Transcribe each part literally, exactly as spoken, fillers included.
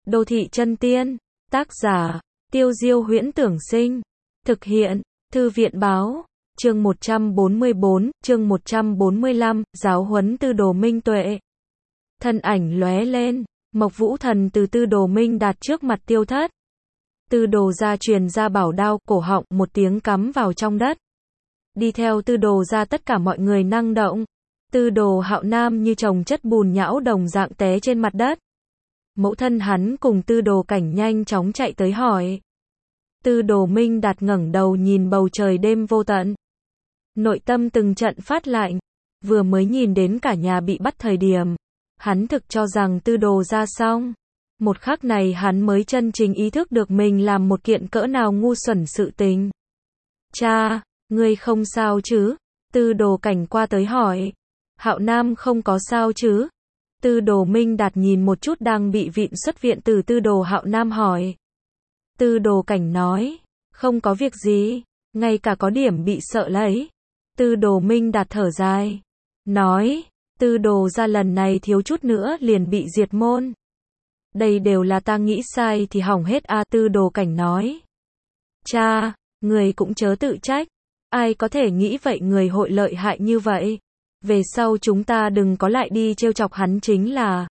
Đô thị chân tiên. Tác giả, Tiêu Diêu Huyễn Tưởng Sinh. Thực hiện, Thư viện Báo. Chương một trăm bốn mươi bốn, chương một trăm bốn mươi lăm, giáo huấn Tư Đồ Minh Tuệ. Thân ảnh lóe lên, Mộc Vũ Thần từ Tư Đồ Minh Đạt trước mặt tiêu thất. Tư Đồ gia truyền ra bảo đao, cổ họng một tiếng cắm vào trong đất. Đi theo Tư Đồ gia tất cả mọi người năng động. Tư Đồ Hạo Nam như chồng chất bùn nhão đồng dạng té trên mặt đất. Mẫu thân hắn cùng Tư Đồ Cảnh nhanh chóng chạy tới hỏi. Tư Đồ Minh Đạt ngẩng đầu nhìn bầu trời đêm vô tận. Nội tâm từng trận phát lạnh, vừa mới nhìn đến cả nhà bị bắt thời điểm, hắn thực cho rằng Tư Đồ ra xong. Một khắc này hắn mới chân chính ý thức được mình làm một kiện cỡ nào ngu xuẩn sự tình. Cha, ngươi không sao chứ? Tư Đồ Cảnh qua tới hỏi. Hạo Nam không có sao chứ? Tư Đồ Minh Đạt nhìn một chút đang bị vịn xuất viện từ Tư Đồ Hạo Nam hỏi. Tư Đồ Cảnh nói, không có việc gì, ngay cả có điểm bị sợ lấy. Tư Đồ Minh Đạt thở dài, nói, Tư Đồ ra lần này thiếu chút nữa liền bị diệt môn. Đây đều là ta nghĩ sai thì hỏng hết a. Tư Đồ Cảnh nói. Cha, người cũng chớ tự trách, ai có thể nghĩ vậy người hội lợi hại như vậy. Về sau chúng ta đừng có lại đi trêu chọc hắn chính là.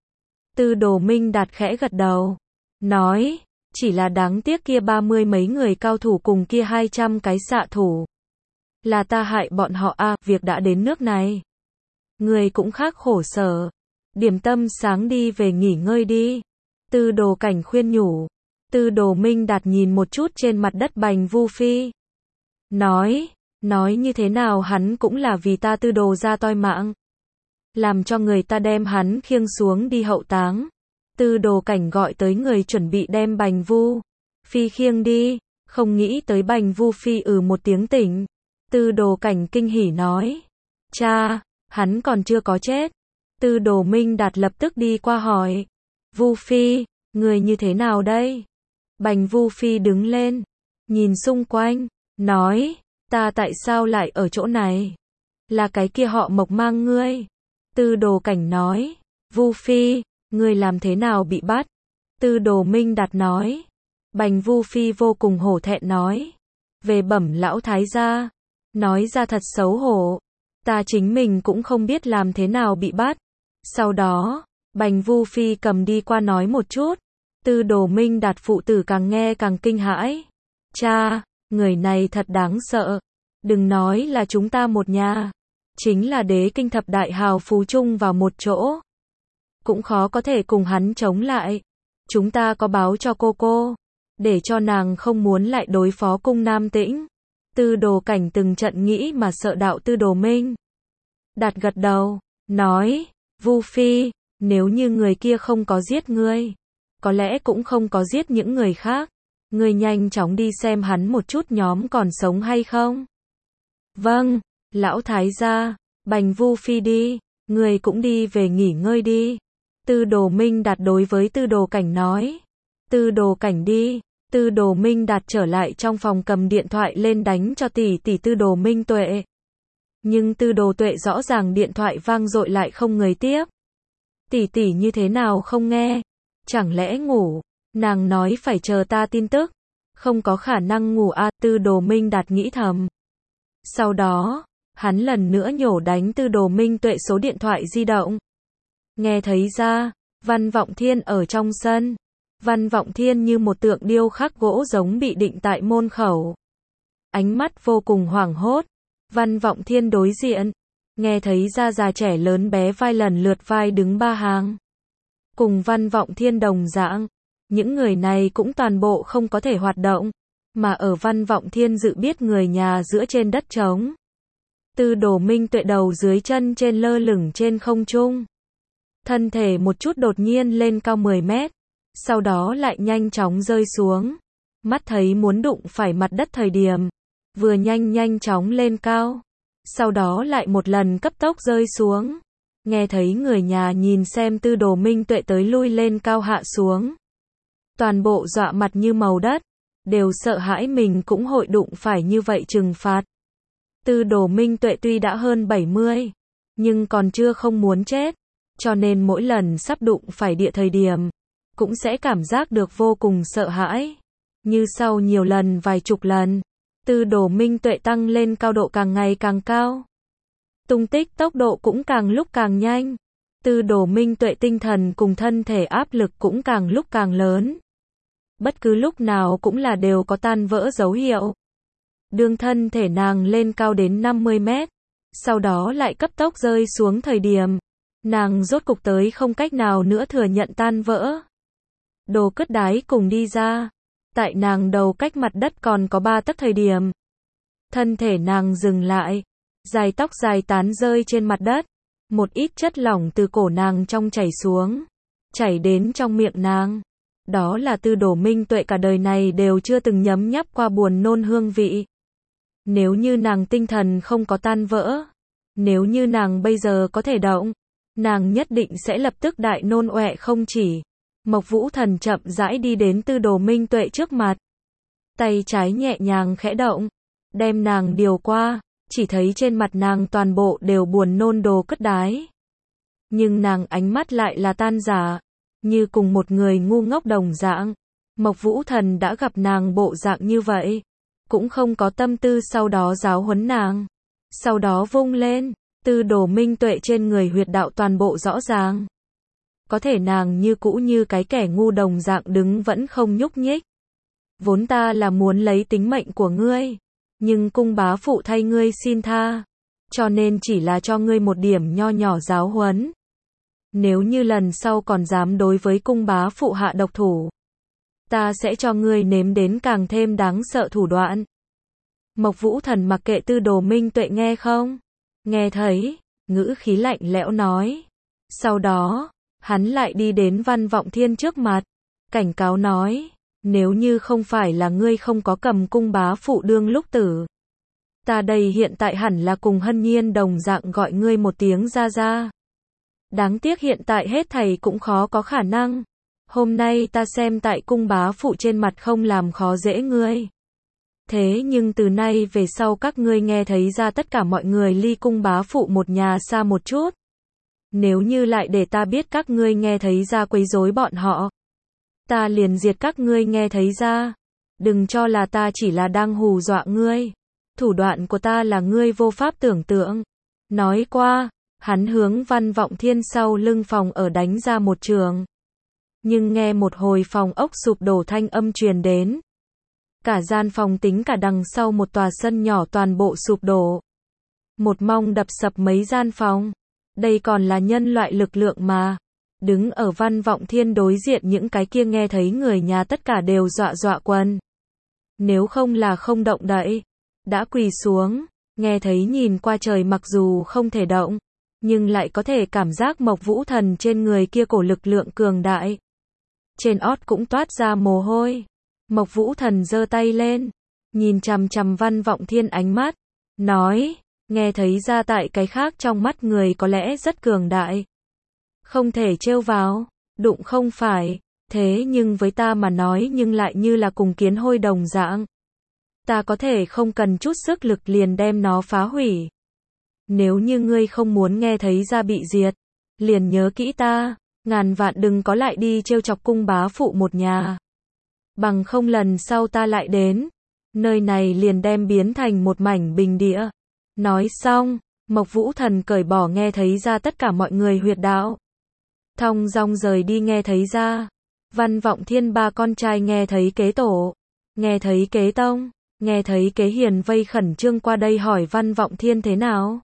Tư Đồ Minh Đạt khẽ gật đầu, nói, chỉ là đáng tiếc kia ba mươi mấy người cao thủ cùng kia hai trăm cái xạ thủ. Là ta hại bọn họ a. À, việc đã đến nước này. Người cũng khác khổ sở. Điểm tâm sáng đi về nghỉ ngơi đi. Tư Đồ Cảnh khuyên nhủ. Tư Đồ Minh Đạt nhìn một chút trên mặt đất Bành Vu Phi. Nói, nói như thế nào hắn cũng là vì ta Tư Đồ ra toi mạng. Làm cho người ta đem hắn khiêng xuống đi hậu táng. Tư Đồ Cảnh gọi tới người chuẩn bị đem Bành Vu Phi khiêng đi. Không nghĩ tới Bành Vu Phi ừ một tiếng tỉnh. Tư Đồ Cảnh kinh hỉ nói. Cha, hắn còn chưa có chết. Tư Đồ Minh Đạt lập tức đi qua hỏi. Vu Phi, người như thế nào đây? Bành Vu Phi đứng lên, nhìn xung quanh, nói, ta tại sao lại ở chỗ này? Là cái kia họ Mộc mang ngươi. Tư Đồ Cảnh nói, Vu Phi, ngươi làm thế nào bị bắt? Tư Đồ Minh Đạt nói. Bành Vu Phi vô cùng hổ thẹn nói. Về bẩm lão thái gia. Nói ra thật xấu hổ. Ta chính mình cũng không biết làm thế nào bị bắt. Sau đó, Bành Vu Phi cầm đi qua nói một chút. Tư Đồ Minh Đạt phụ tử càng nghe càng kinh hãi. Cha, người này thật đáng sợ. Đừng nói là chúng ta một nhà. Chính là đế kinh thập đại hào phú chung vào một chỗ. Cũng khó có thể cùng hắn chống lại. Chúng ta có báo cho cô cô. Để cho nàng không muốn lại đối phó cung Nam Tĩnh. Tư Đồ Cảnh từng trận nghĩ mà sợ đạo Tư Đồ Minh Đạt gật đầu, nói, Vu Phi, nếu như người kia không có giết ngươi, có lẽ cũng không có giết những người khác, ngươi nhanh chóng đi xem hắn một chút nhóm còn sống hay không. Vâng, lão thái gia. Bành Vu Phi đi, ngươi cũng đi về nghỉ ngơi đi. Tư Đồ Minh Đạt đối với Tư Đồ Cảnh nói. Tư Đồ Cảnh đi. Tư Đồ Minh Đạt trở lại trong phòng cầm điện thoại lên đánh cho tỷ tỷ Tư Đồ Minh Tuệ. Nhưng Tư Đồ Tuệ rõ ràng điện thoại vang dội lại không người tiếp. Tỷ tỷ như thế nào không nghe? Chẳng lẽ ngủ? Nàng nói phải chờ ta tin tức. Không có khả năng ngủ a. Tư Đồ Minh Đạt nghĩ thầm. Sau đó, hắn lần nữa nhổ đánh Tư Đồ Minh Tuệ số điện thoại di động. Nghe thấy ra, Văn Vọng Thiên ở trong sân. Văn Vọng Thiên như một tượng điêu khắc gỗ giống bị định tại môn khẩu. Ánh mắt vô cùng hoảng hốt. Văn Vọng Thiên đối diện. Nghe thấy ra già trẻ lớn bé vai lần lượt vai đứng ba hàng. Cùng Văn Vọng Thiên đồng dạng. Những người này cũng toàn bộ không có thể hoạt động. Mà ở Văn Vọng Thiên dự biết người nhà giữa trên đất trống. Tư Đồ Minh Tuệ đầu dưới chân trên lơ lửng trên không trung. Thân thể một chút đột nhiên lên cao mười mét. Sau đó lại nhanh chóng rơi xuống. Mắt thấy muốn đụng phải mặt đất thời điểm. Vừa nhanh nhanh chóng lên cao. Sau đó lại một lần cấp tốc rơi xuống. Nghe thấy người nhà nhìn xem Tư Đồ Minh Tuệ tới lui lên cao hạ xuống. Toàn bộ dọa mặt như màu đất. Đều sợ hãi mình cũng hội đụng phải như vậy trừng phạt. Tư Đồ Minh Tuệ tuy đã hơn bảy mươi. Nhưng còn chưa không muốn chết. Cho nên mỗi lần sắp đụng phải địa thời điểm. cũng sẽ cảm giác được vô cùng sợ hãi. Như sau nhiều lần vài chục lần, Tư Đồ Minh Tuệ tăng lên cao độ càng ngày càng cao. Tung tích tốc độ cũng càng lúc càng nhanh. Tư Đồ Minh Tuệ tinh thần cùng thân thể áp lực cũng càng lúc càng lớn. Bất cứ lúc nào cũng là đều có tan vỡ dấu hiệu. Đương thân thể nàng lên cao đến năm mươi mét, sau đó lại cấp tốc rơi xuống thời điểm, nàng rốt cục tới không cách nào nữa thừa nhận tan vỡ. Đồ Cất Đái cùng đi ra, tại nàng đầu cách mặt đất còn có ba tấc thời điểm. Thân thể nàng dừng lại, dài tóc dài tán rơi trên mặt đất, một ít chất lỏng từ cổ nàng trong chảy xuống, chảy đến trong miệng nàng. Đó là Tư Đồ Minh Tuệ cả đời này đều chưa từng nhấm nháp qua buồn nôn hương vị. Nếu như nàng tinh thần không có tan vỡ, nếu như nàng bây giờ có thể động, nàng nhất định sẽ lập tức đại nôn ọe không chỉ. Mộc Vũ Thần chậm rãi đi đến Tư Đồ Minh Tuệ trước mặt. Tay trái nhẹ nhàng khẽ động, đem nàng điều qua, chỉ thấy trên mặt nàng toàn bộ đều buồn nôn Đồ Cất Đái. Nhưng nàng ánh mắt lại là tan giả, như cùng một người ngu ngốc đồng dạng. Mộc Vũ Thần đã gặp nàng bộ dạng như vậy, cũng không có tâm tư sau đó giáo huấn nàng. Sau đó vung lên, Tư Đồ Minh Tuệ trên người huyệt đạo toàn bộ rõ ràng. Có thể nàng như cũ như cái kẻ ngu đồng dạng đứng vẫn không nhúc nhích. Vốn ta là muốn lấy tính mệnh của ngươi, nhưng cung bá phụ thay ngươi xin tha, cho nên chỉ là cho ngươi một điểm nho nhỏ giáo huấn. Nếu như lần sau còn dám đối với cung bá phụ hạ độc thủ, ta sẽ cho ngươi nếm đến càng thêm đáng sợ thủ đoạn. Mộc Vũ Thần mặc kệ Tư Đồ Minh Tuệ nghe không? Nghe thấy, ngữ khí lạnh lẽo nói. Sau đó, hắn lại đi đến Văn Vọng Thiên trước mặt, cảnh cáo nói, nếu như không phải là ngươi không có cầm cung bá phụ đương lúc tử, ta đây hiện tại hẳn là cùng Hân Nhiên đồng dạng gọi ngươi một tiếng ra ra. Đáng tiếc hiện tại hết thầy cũng khó có khả năng. Hôm nay ta xem tại cung bá phụ trên mặt không làm khó dễ ngươi. Thế nhưng từ nay về sau các ngươi nghe thấy ra tất cả mọi người ly cung bá phụ một nhà xa một chút. Nếu như lại để ta biết các ngươi nghe thấy ra quấy rối bọn họ, ta liền diệt các ngươi nghe thấy ra. Đừng cho là ta chỉ là đang hù dọa ngươi. Thủ đoạn của ta là ngươi vô pháp tưởng tượng. Nói qua, hắn hướng Văn Vọng Thiên sau lưng phòng ở đánh ra một trường. Nhưng nghe một hồi phòng ốc sụp đổ thanh âm truyền đến. Cả gian phòng tính cả đằng sau một tòa sân nhỏ toàn bộ sụp đổ. Một mong đập sập mấy gian phòng. Đây còn là nhân loại lực lượng mà. Đứng ở Văn Vọng Thiên đối diện những cái kia nghe thấy người nhà tất cả đều dọa dọa quần. Nếu không là không động đậy, đã quỳ xuống, nghe thấy nhìn qua trời mặc dù không thể động, nhưng lại có thể cảm giác Mộc Vũ Thần trên người kia cổ lực lượng cường đại. Trên ót cũng toát ra mồ hôi. Mộc Vũ Thần giơ tay lên, nhìn chằm chằm Văn Vọng Thiên ánh mắt, nói, nghe thấy ra tại cái khác trong mắt người có lẽ rất cường đại. Không thể trêu vào, đụng không phải, thế nhưng với ta mà nói nhưng lại như là cùng kiến hôi đồng dạng. Ta có thể không cần chút sức lực liền đem nó phá hủy. Nếu như ngươi không muốn nghe thấy ra bị diệt, liền nhớ kỹ ta, ngàn vạn đừng có lại đi trêu chọc cung bá phụ một nhà. Bằng không lần sau ta lại đến, nơi này liền đem biến thành một mảnh bình địa. Nói xong, Mộc Vũ Thần cởi bỏ nghe thấy ra tất cả mọi người huyệt đạo. Thong dong rời đi nghe thấy ra. Văn Vọng Thiên ba con trai nghe thấy kế tổ, nghe thấy kế tông, nghe thấy kế hiền vây khẩn trương qua đây hỏi Văn Vọng Thiên thế nào.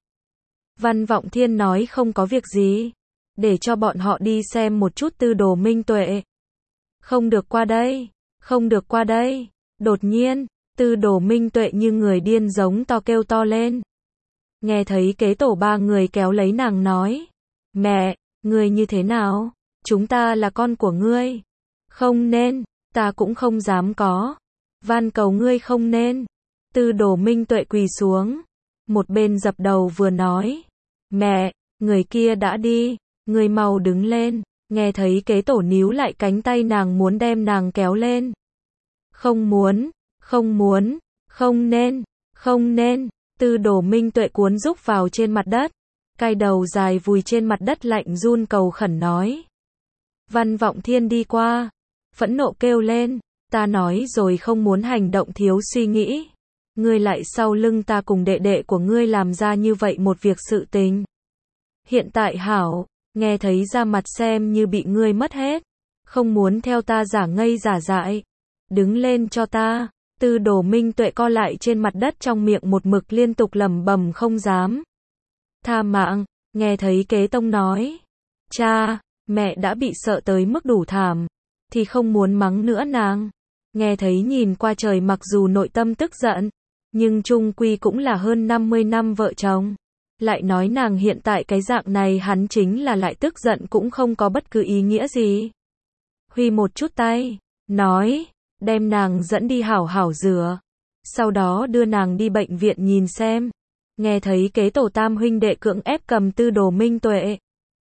Văn Vọng Thiên nói không có việc gì, để cho bọn họ đi xem một chút Tư Đồ Minh Tuệ. Không được qua đây, không được qua đây. Đột nhiên, Tư Đồ Minh Tuệ như người điên giống to kêu to lên. Nghe thấy kế tổ ba người kéo lấy nàng nói, mẹ, ngươi như thế nào? Chúng ta là con của ngươi. Không nên, ta cũng không dám có. Van cầu ngươi không nên. Tư Đồ Minh Tuệ quỳ xuống, một bên dập đầu vừa nói, mẹ, người kia đã đi, ngươi mau đứng lên. Nghe thấy kế tổ níu lại cánh tay nàng muốn đem nàng kéo lên. Không muốn, không muốn, không nên, không nên. Tư Đồ Minh Tuệ cuốn rúc vào trên mặt đất, cái đầu dài vùi trên mặt đất lạnh run cầu khẩn nói. Văn Vọng Thiên đi qua, phẫn nộ kêu lên, ta nói rồi không muốn hành động thiếu suy nghĩ. Ngươi lại sau lưng ta cùng đệ đệ của ngươi làm ra như vậy một việc sự tình. Hiện tại hảo, nghe thấy ra mặt xem như bị ngươi mất hết. Không muốn theo ta giả ngây giả dại. Đứng lên cho ta. Tư Đồ Minh Tuệ co lại trên mặt đất trong miệng một mực liên tục lẩm bẩm không dám. Tha mạng, nghe thấy Kế Tông nói. Cha, mẹ đã bị sợ tới mức đủ thảm. Thì không muốn mắng nữa nàng. Nghe thấy nhìn qua trời mặc dù nội tâm tức giận. Nhưng chung quy cũng là hơn năm mươi năm vợ chồng. Lại nói nàng hiện tại cái dạng này hắn chính là lại tức giận cũng không có bất cứ ý nghĩa gì. Huy một chút tay, nói, đem nàng dẫn đi hảo hảo rửa. Sau đó đưa nàng đi bệnh viện nhìn xem. Nghe thấy Kế Tổ tam huynh đệ cưỡng ép cầm Tư Đồ Minh Tuệ.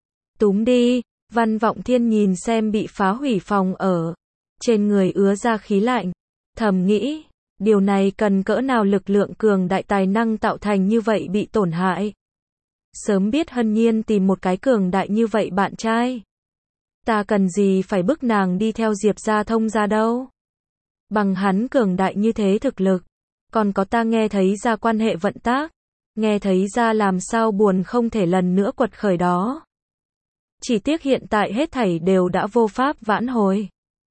Túm đi, Văn Vọng Thiên nhìn xem bị phá hủy phòng ở. Trên người ứa ra khí lạnh. Thầm nghĩ, điều này cần cỡ nào lực lượng cường đại tài năng tạo thành như vậy bị tổn hại. Sớm biết Hân Nhiên tìm một cái cường đại như vậy bạn trai. Ta cần gì phải bức nàng đi theo Diệp gia Thông gia đâu. Bằng hắn cường đại như thế thực lực. Còn có ta nghe thấy ra quan hệ vận tác. Nghe thấy ra làm sao buồn không thể lần nữa quật khởi đó. Chỉ tiếc hiện tại hết thảy đều đã vô pháp vãn hồi.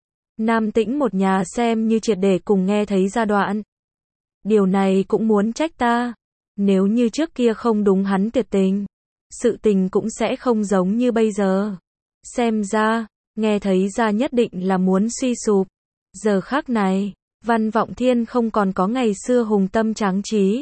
Nam Tĩnh một nhà xem như triệt để cùng nghe thấy ra đoạn. Điều này cũng muốn trách ta. Nếu như trước kia không đúng hắn tuyệt tình. Sự tình cũng sẽ không giống như bây giờ. Xem ra, nghe thấy ra nhất định là muốn suy sụp. Giờ khắc này, Văn Vọng Thiên không còn có ngày xưa hùng tâm tráng trí.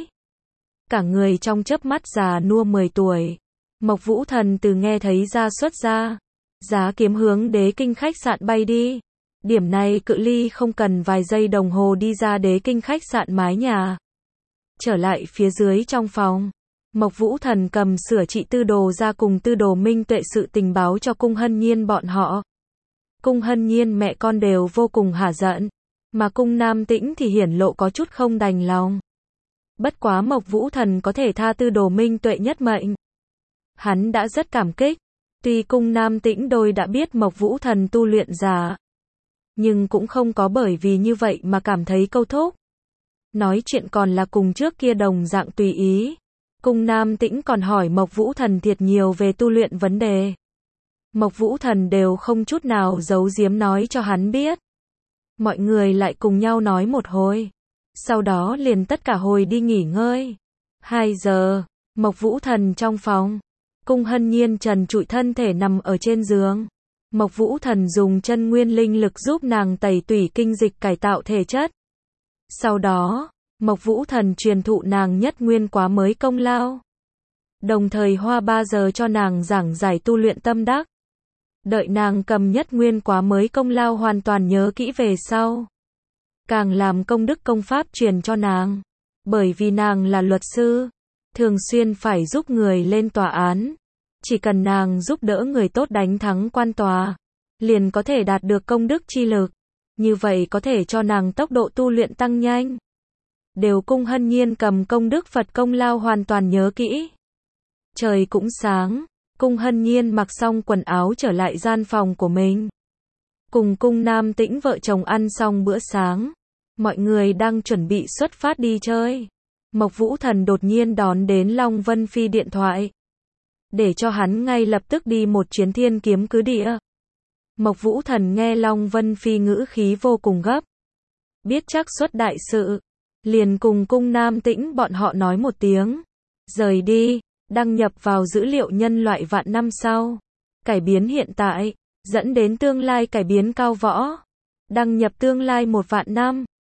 Cả người trong chớp mắt già nua mười tuổi. Mộc Vũ Thần từ nghe thấy ra xuất ra. Giá kiếm hướng Đế Kinh khách sạn bay đi. Điểm này cự ly không cần vài giây đồng hồ đi ra Đế Kinh khách sạn mái nhà. Trở lại phía dưới trong phòng. Mộc Vũ Thần cầm sửa trị Tư Đồ ra cùng Tư Đồ Minh Tuệ sự tình báo cho Cung Hân Nhiên bọn họ. Cung Hân Nhiên mẹ con đều vô cùng hả giận. Mà Cung Nam Tĩnh thì hiển lộ có chút không đành lòng. Bất quá Mộc Vũ Thần có thể tha Tư Đồ Minh Tuệ nhất mệnh. Hắn đã rất cảm kích. Tuy Cung Nam Tĩnh đôi đã biết Mộc Vũ Thần tu luyện giả. Nhưng cũng không có bởi vì như vậy mà cảm thấy câu thúc. Nói chuyện còn là cùng trước kia đồng dạng tùy ý. Cung Nam Tĩnh còn hỏi Mộc Vũ Thần thiệt nhiều về tu luyện vấn đề. Mộc Vũ Thần đều không chút nào giấu giếm nói cho hắn biết. Mọi người lại cùng nhau nói một hồi. Sau đó liền tất cả hồi đi nghỉ ngơi. Hai giờ, Mộc Vũ Thần trong phòng. Cung Hân Nhiên trần trụi thân thể nằm ở trên giường. Mộc Vũ Thần dùng chân nguyên linh lực giúp nàng tẩy tủy kinh dịch cải tạo thể chất. Sau đó, Mộc Vũ Thần truyền thụ nàng nhất nguyên quá mới công lao. Đồng thời hoa ba giờ cho nàng giảng giải tu luyện tâm đắc. Đợi nàng cầm nhất nguyên quá mới công lao hoàn toàn nhớ kỹ về sau. Càng làm công đức công pháp truyền cho nàng. Bởi vì nàng là luật sư. Thường xuyên phải giúp người lên tòa án. Chỉ cần nàng giúp đỡ người tốt đánh thắng quan tòa. Liền có thể đạt được công đức chi lực. Như vậy có thể cho nàng tốc độ tu luyện tăng nhanh. Đều Cung Hân Nhiên cầm công đức Phật công lao hoàn toàn nhớ kỹ. Trời cũng sáng. Cung Hân Nhiên mặc xong quần áo trở lại gian phòng của mình. Cùng Cung Nam Tĩnh vợ chồng ăn xong bữa sáng. Mọi người đang chuẩn bị xuất phát đi chơi. Mộc Vũ Thần đột nhiên đón đến Long Vân Phi điện thoại. Để cho hắn ngay lập tức đi một chuyến Thiên Kiếm Cứ Địa. Mộc Vũ Thần nghe Long Vân Phi ngữ khí vô cùng gấp. Biết chắc xuất đại sự. Liền cùng Cung Nam Tĩnh bọn họ nói một tiếng. Rời đi, đăng nhập vào dữ liệu nhân loại vạn năm sau. Cải biến hiện tại, dẫn đến tương lai cải biến cao võ. Đăng nhập tương lai một vạn năm.